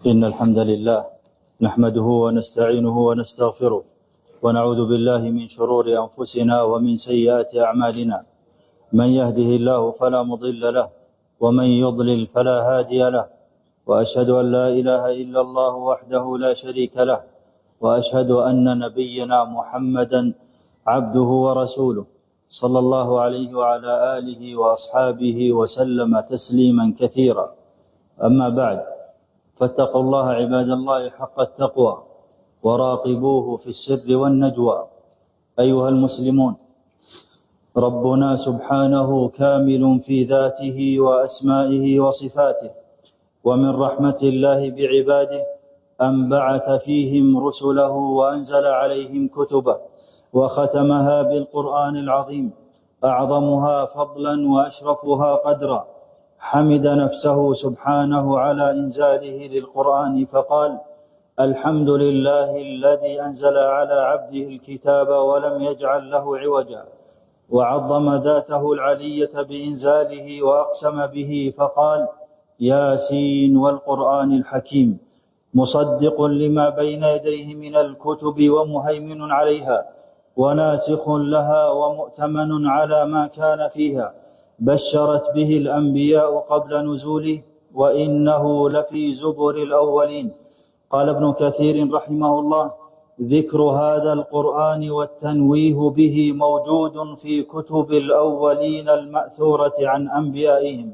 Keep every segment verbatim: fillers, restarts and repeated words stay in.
إن الحمد لله نحمده ونستعينه ونستغفره ونعوذ بالله من شرور أنفسنا ومن سيئات أعمالنا. من يهده الله فلا مضل له ومن يضلل فلا هادي له، وأشهد أن لا إله إلا الله وحده لا شريك له، وأشهد أن نبينا محمدا عبده ورسوله صلى الله عليه وعلى آله وأصحابه وسلم تسليما كثيرا. أما بعد، فاتقوا الله عباد الله حق التقوى وراقبوه في السر والنجوى. أيها المسلمون، ربنا سبحانه كامل في ذاته وأسمائه وصفاته، ومن رحمة الله بعباده أن بعث فيهم رسله وأنزل عليهم كتبه وختمها بالقرآن العظيم، أعظمها فضلا وأشرفها قدرا. حمد نفسه سبحانه على إنزاله للقرآن فقال: الحمد لله الذي أنزل على عبده الكتاب ولم يجعل له عوجا. وعظم ذاته العلية بإنزاله وأقسم به فقال: ياسين والقرآن الحكيم، مصدق لما بين يديه من الكتب ومهيمن عليها وناسخ لها ومؤتمن على ما كان فيها، بشرت به الأنبياء قبل نزوله، وإنه لفي زبر الأولين. قال ابن كثير رحمه الله: ذكر هذا القرآن والتنويه به موجود في كتب الأولين المأثورة عن أنبيائهم.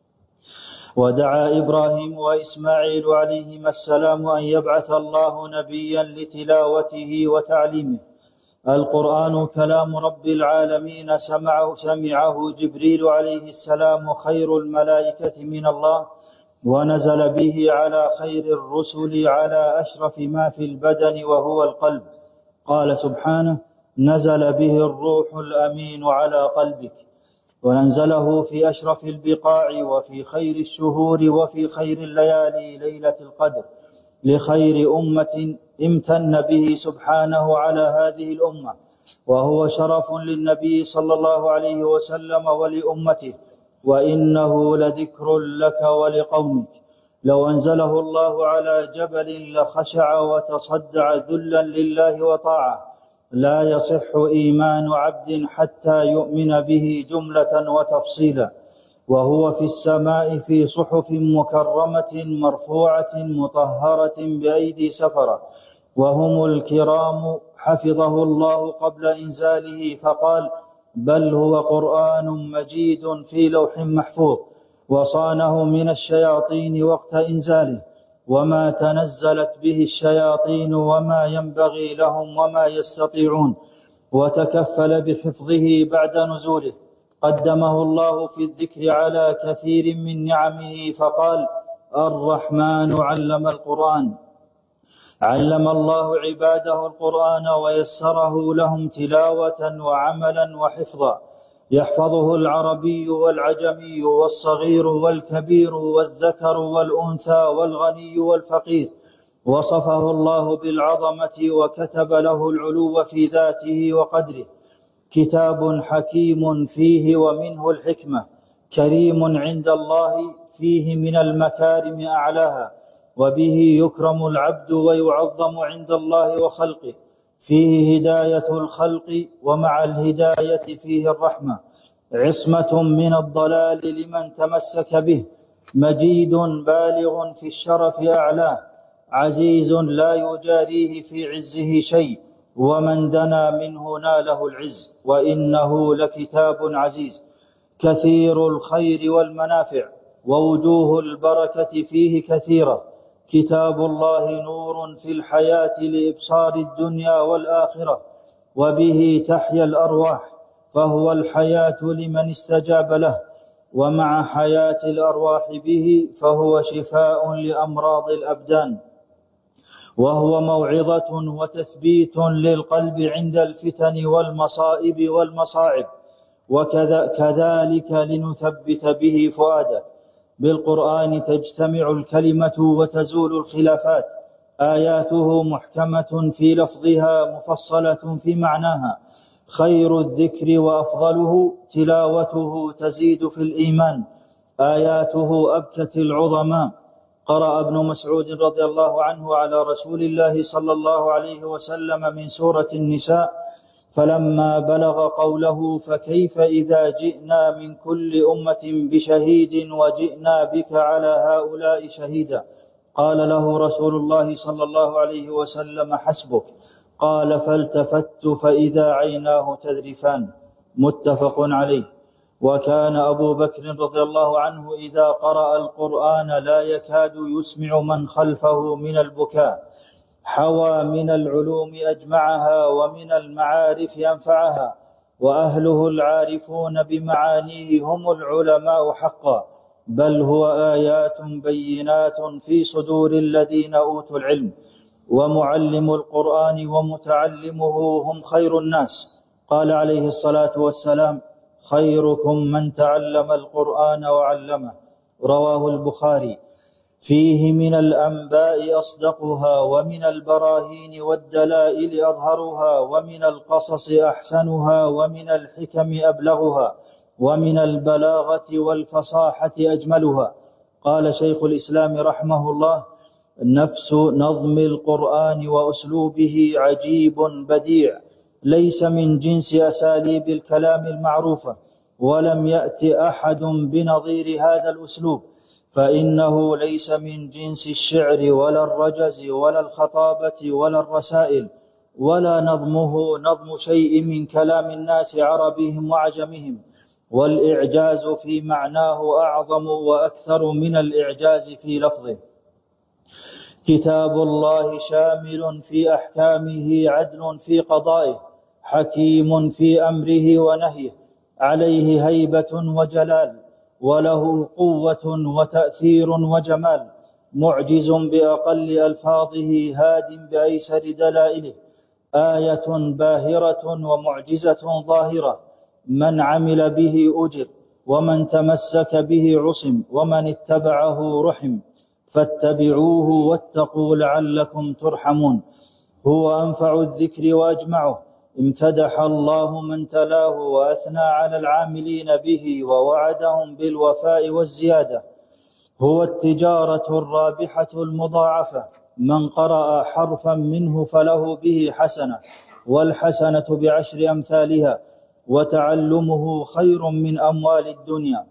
ودعا إبراهيم وإسماعيل عليهما السلام أن يبعث الله نبيا لتلاوته وتعليمه. القرآن كلام رب العالمين، سمعه, سمعه جبريل عليه السلام خير الملائكة من الله، ونزل به على خير الرسل على أشرف ما في البدن وهو القلب. قال سبحانه: نزل به الروح الأمين على قلبك. وننزله في أشرف البقاع وفي خير الشهور وفي خير الليالي ليلة القدر، لخير أمة امتن به سبحانه على هذه الأمة، وهو شرف للنبي صلى الله عليه وسلم ولأمته، وإنه لذكر لك ولقومك. لو أنزله الله على جبل لخشع وتصدع ذلا لله وطاعة. لا يصح إيمان عبد حتى يؤمن به جملة وتفصيلا، وهو في السماء في صحف مكرمة مرفوعة مطهرة بأيدي سفرة، وهم الكرام حفظه الله قبل إنزاله فقال: بل هو قرآن مجيد في لوح محفوظ، وصانه من الشياطين وقت إنزاله، وما تنزلت به الشياطين وما ينبغي لهم وما يستطيعون، وتكفل بحفظه بعد نزوله. قدمه الله في الذكر على كثير من نعمه فقال: الرحمن علم القرآن. علم الله عباده القرآن ويسره لهم تلاوة وعملا وحفظا، يحفظه العربي والعجمي والصغير والكبير والذكر والأنثى والغني والفقير. وصفه الله بالعظمة وكتب له العلو في ذاته وقدره. كتاب حكيم فيه ومنه الحكمة، كريم عند الله فيه من المكارم أعلاها، وبه يكرم العبد ويعظم عند الله وخلقه. فيه هداية الخلق، ومع الهداية فيه الرحمة، عصمة من الضلال لمن تمسك به. مجيد بالغ في الشرف أعلاه، عزيز لا يجاريه في عزه شيء، ومن دنا منه ناله العز، وإنه لكتاب عزيز. كثير الخير والمنافع، ووجوه البركة فيه كثيرة. كتاب الله نور في الحياة لإبصار الدنيا والآخرة، وبه تحيا الأرواح، فهو الحياة لمن استجاب له. ومع حياة الأرواح به فهو شفاء لأمراض الأبدان، وهو موعظة وتثبيت للقلب عند الفتن والمصائب والمصاعب. وكذلك لنثبت به فؤادك. بالقرآن تجتمع الكلمة وتزول الخلافات. آياته محكمة في لفظها مفصلة في معناها. خير الذكر وأفضله تلاوته تزيد في الإيمان. آياته أبكت العظماء. قرأ ابن مسعود رضي الله عنه على رسول الله صلى الله عليه وسلم من سورة النساء، فلما بلغ قوله فكيف إذا جئنا من كل أمة بشهيد وجئنا بك على هؤلاء شهيدا، قال له رسول الله صلى الله عليه وسلم حسبك. قال فالتفت فإذا عيناه تذرفان، متفق عليه. وكان أبو بكر رضي الله عنه إذا قرأ القرآن لا يكاد يسمع من خلفه من البكاء، حوى من العلوم أجمعها ومن المعارف أنفعها، وأهله العارفون بمعانيه هم العلماء حقا، بل هو آيات بينات في صدور الذين أوتوا العلم. ومعلم القرآن ومتعلمه هم خير الناس. قال عليه الصلاة والسلام خيركم من تعلم القرآن وعلمه، رواه البخاري. فيه من الأنباء أصدقها، ومن البراهين والدلائل أظهرها، ومن القصص أحسنها، ومن الحكم أبلغها، ومن البلاغة والفصاحة أجملها. قال شيخ الإسلام رحمه الله نفس نظم القرآن وأسلوبه عجيب بديع، ليس من جنس أساليب الكلام المعروفة، ولم يأت أحد بنظير هذا الأسلوب، فإنه ليس من جنس الشعر ولا الرجز ولا الخطابة ولا الرسائل، ولا نظمه نظم شيء من كلام الناس عربهم وعجمهم، والإعجاز في معناه أعظم وأكثر من الإعجاز في لفظه. كتاب الله شامل في أحكامه، عدل في قضائه، حكيم في أمره ونهيه، عليه هيبة وجلال، وله قوة وتأثير وجمال، معجز بأقل ألفاظه، هاد بأيسر دلائله، آية باهرة ومعجزة ظاهرة، من عمل به أجر، ومن تمسك به عصم، ومن اتبعه رحم، فاتبعوه واتقوا لعلكم ترحمون. هو أنفع الذكر وأجمعه، امتدح الله من تلاه، وأثنى على العاملين به، ووعدهم بالوفاء والزيادة. هو التجارة الرابحة المضاعفة، من قرأ حرفا منه فله به حسنة، والحسنة بعشر أمثالها، وتعلمه خير من أموال الدنيا.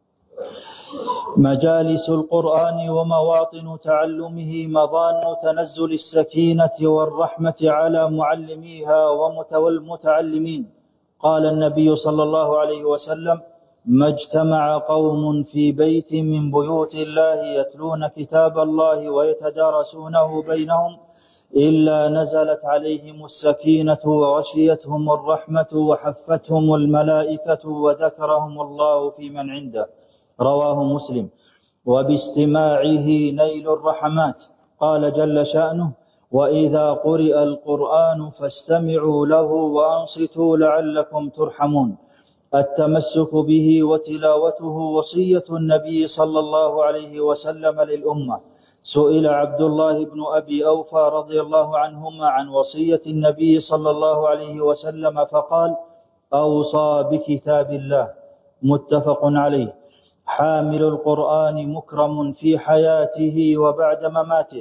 مجالس القرآن ومواطن تعلمه مضان تنزل السكينة والرحمة على معلميها والمتعلمين. قال النبي صلى الله عليه وسلم ما اجتمع قوم في بيت من بيوت الله يتلون كتاب الله ويتدارسونه بينهم إلا نزلت عليهم السكينة وغشيتهم الرحمة وحفتهم الملائكة وذكرهم الله في من عنده، رواه مسلم. وباستماعه نيل الرحمات. قال جل شأنه وإذا قرئ القرآن فاستمعوا له وأنصتوا لعلكم ترحمون. التمسك به وتلاوته وصية النبي صلى الله عليه وسلم للأمة. سئل عبد الله بن أبي أوفى رضي الله عنهما عن وصية النبي صلى الله عليه وسلم فقال أوصى بكتاب الله، متفق عليه. حامل القرآن مكرم في حياته وبعد مماته،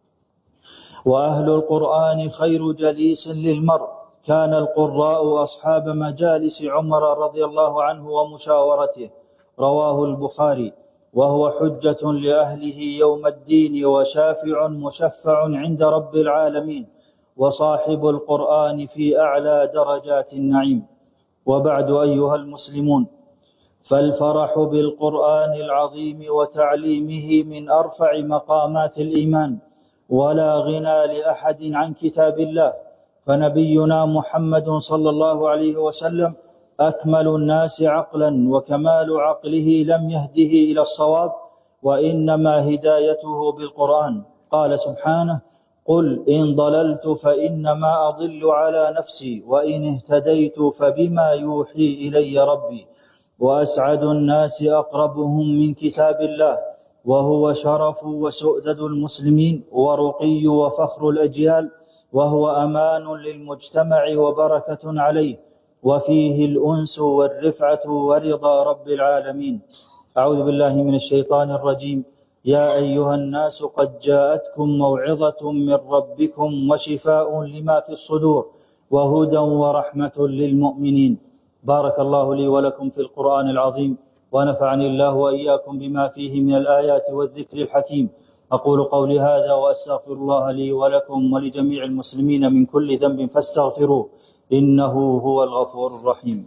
وأهل القرآن خير جليس للمرء. كان القراء أصحاب مجالس عمر رضي الله عنه ومشاورته، رواه البخاري. وهو حجة لأهله يوم الدين، وشافع مشفع عند رب العالمين، وصاحب القرآن في أعلى درجات النعيم. وبعد أيها المسلمون، فالفرح بالقرآن العظيم وتعليمه من أرفع مقامات الإيمان، ولا غنى لأحد عن كتاب الله. فنبينا محمد صلى الله عليه وسلم أكمل الناس عقلا، وكمال عقله لم يهده إلى الصواب، وإنما هدايته بالقرآن. قال سبحانه قل إن ضللت فإنما أضل على نفسي، وإن اهتديت فبما يوحي إلي ربي. وأسعد الناس أقربهم من كتاب الله، وهو شرف وسؤدد المسلمين، ورقي وفخر الأجيال، وهو أمان للمجتمع وبركة عليه، وفيه الأنس والرفعة ورضا رب العالمين. أعوذ بالله من الشيطان الرجيم. يا أيها الناس قد جاءتكم موعظة من ربكم وشفاء لما في الصدور وهدى ورحمة للمؤمنين. بارك الله لي ولكم في القرآن العظيم، ونفعني الله وإياكم بما فيه من الآيات والذكر الحكيم. أقول قولي هذا وأستغفر الله لي ولكم ولجميع المسلمين من كل ذنب فاستغفروه إنه هو الغفور الرحيم.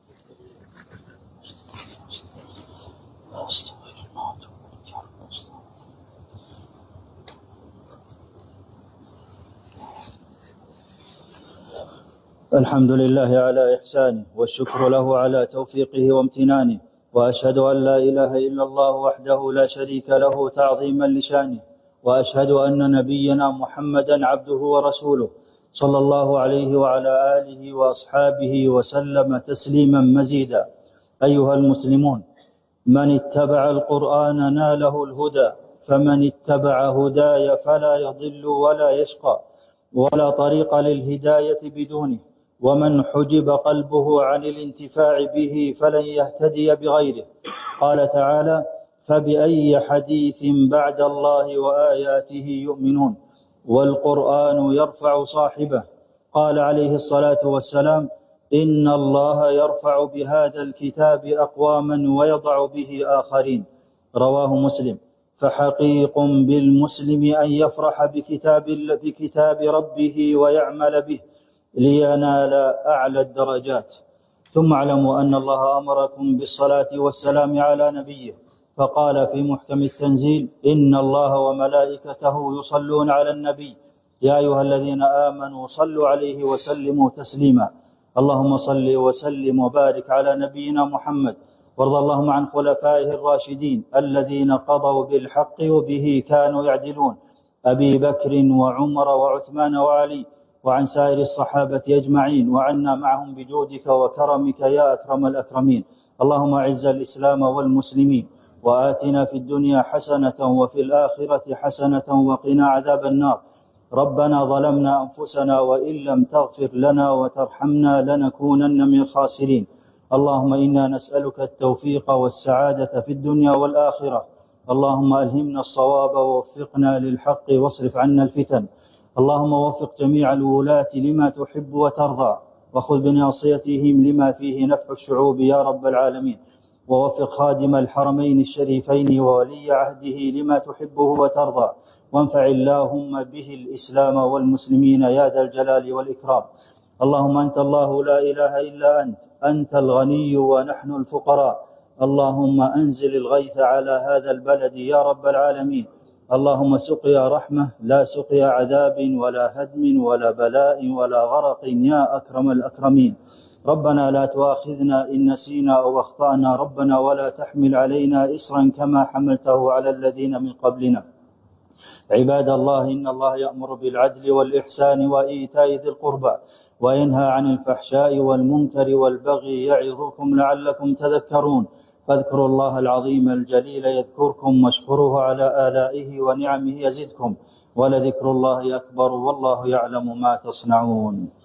الحمد لله على إحسانه، والشكر له على توفيقه وامتنانه، وأشهد أن لا إله إلا الله وحده لا شريك له تعظيما لشانه، وأشهد أن نبينا محمدا عبده ورسوله صلى الله عليه وعلى آله وأصحابه وسلم تسليما مزيدا. أيها المسلمون، من اتبع القرآن ناله الهدى، فمن اتبع هداي فلا يضل ولا يشقى، ولا طريق للهداية بدونه، ومن حجب قلبه عن الانتفاع به فلن يهتدي بغيره. قال تعالى: فبأي حديث بعد الله وآياته يؤمنون، والقرآن يرفع صاحبه. قال عليه الصلاة والسلام: إن الله يرفع بهذا الكتاب أقواما ويضع به آخرين. رواه مسلم. فحقيق بالمسلم أن يفرح بكتاب, بكتاب ربه ويعمل به لينال أعلى الدرجات. ثم اعلموا أن الله أمركم بالصلاة والسلام على نبيه، فقال في محكم التنزيل: إن الله وملائكته يصلون على النبي يا أيها الذين آمنوا صلوا عليه وسلموا تسليما. اللهم صل وسلم وبارك على نبينا محمد، وارض اللهم عن خلفائه الراشدين الذين قضوا بالحق وبه كانوا يعدلون، أبي بكر وعمر وعثمان وعلي، وعن سائر الصحابة أجمعين، وعنا معهم بجودك وكرمك يا أكرم الأكرمين. اللهم أعز الإسلام والمسلمين، وآتنا في الدنيا حسنة وفي الآخرة حسنة وقنا عذاب النار. ربنا ظلمنا أنفسنا وإن لم تغفر لنا وترحمنا لنكونن من الخاسرين. اللهم إنا نسألك التوفيق والسعادة في الدنيا والآخرة. اللهم ألهمنا الصواب ووفقنا للحق واصرف عنا الفتن. اللهم وفق جميع الولاة لما تحب وترضى، وخذ بناصيتهم لما فيه نفع الشعوب يا رب العالمين. ووفق خادم الحرمين الشريفين وولي عهده لما تحبه وترضى، وانفع اللهم به الإسلام والمسلمين يا ذا الجلال والإكرام. اللهم أنت الله لا إله إلا أنت، أنت الغني ونحن الفقراء. اللهم أنزل الغيث على هذا البلد يا رب العالمين. اللهم سقيا رحمة لا سقيا عذاب ولا هدم ولا بلاء ولا غرق يا أكرم الأكرمين. ربنا لا تؤاخذنا إن نسينا أو أخطأنا، ربنا ولا تحمل علينا إصرا كما حملته على الذين من قبلنا. عباد الله، إن الله يأمر بالعدل والإحسان وإيتاء ذي القربى، وينهى عن الفحشاء والمنكر والبغي، يعظكم لعلكم تذكرون. فاذكروا الله العظيم الجليل يذكركم، واشكروه على آلائه ونعمه يزدكم، ولذكر الله أكبر والله يعلم ما تصنعون.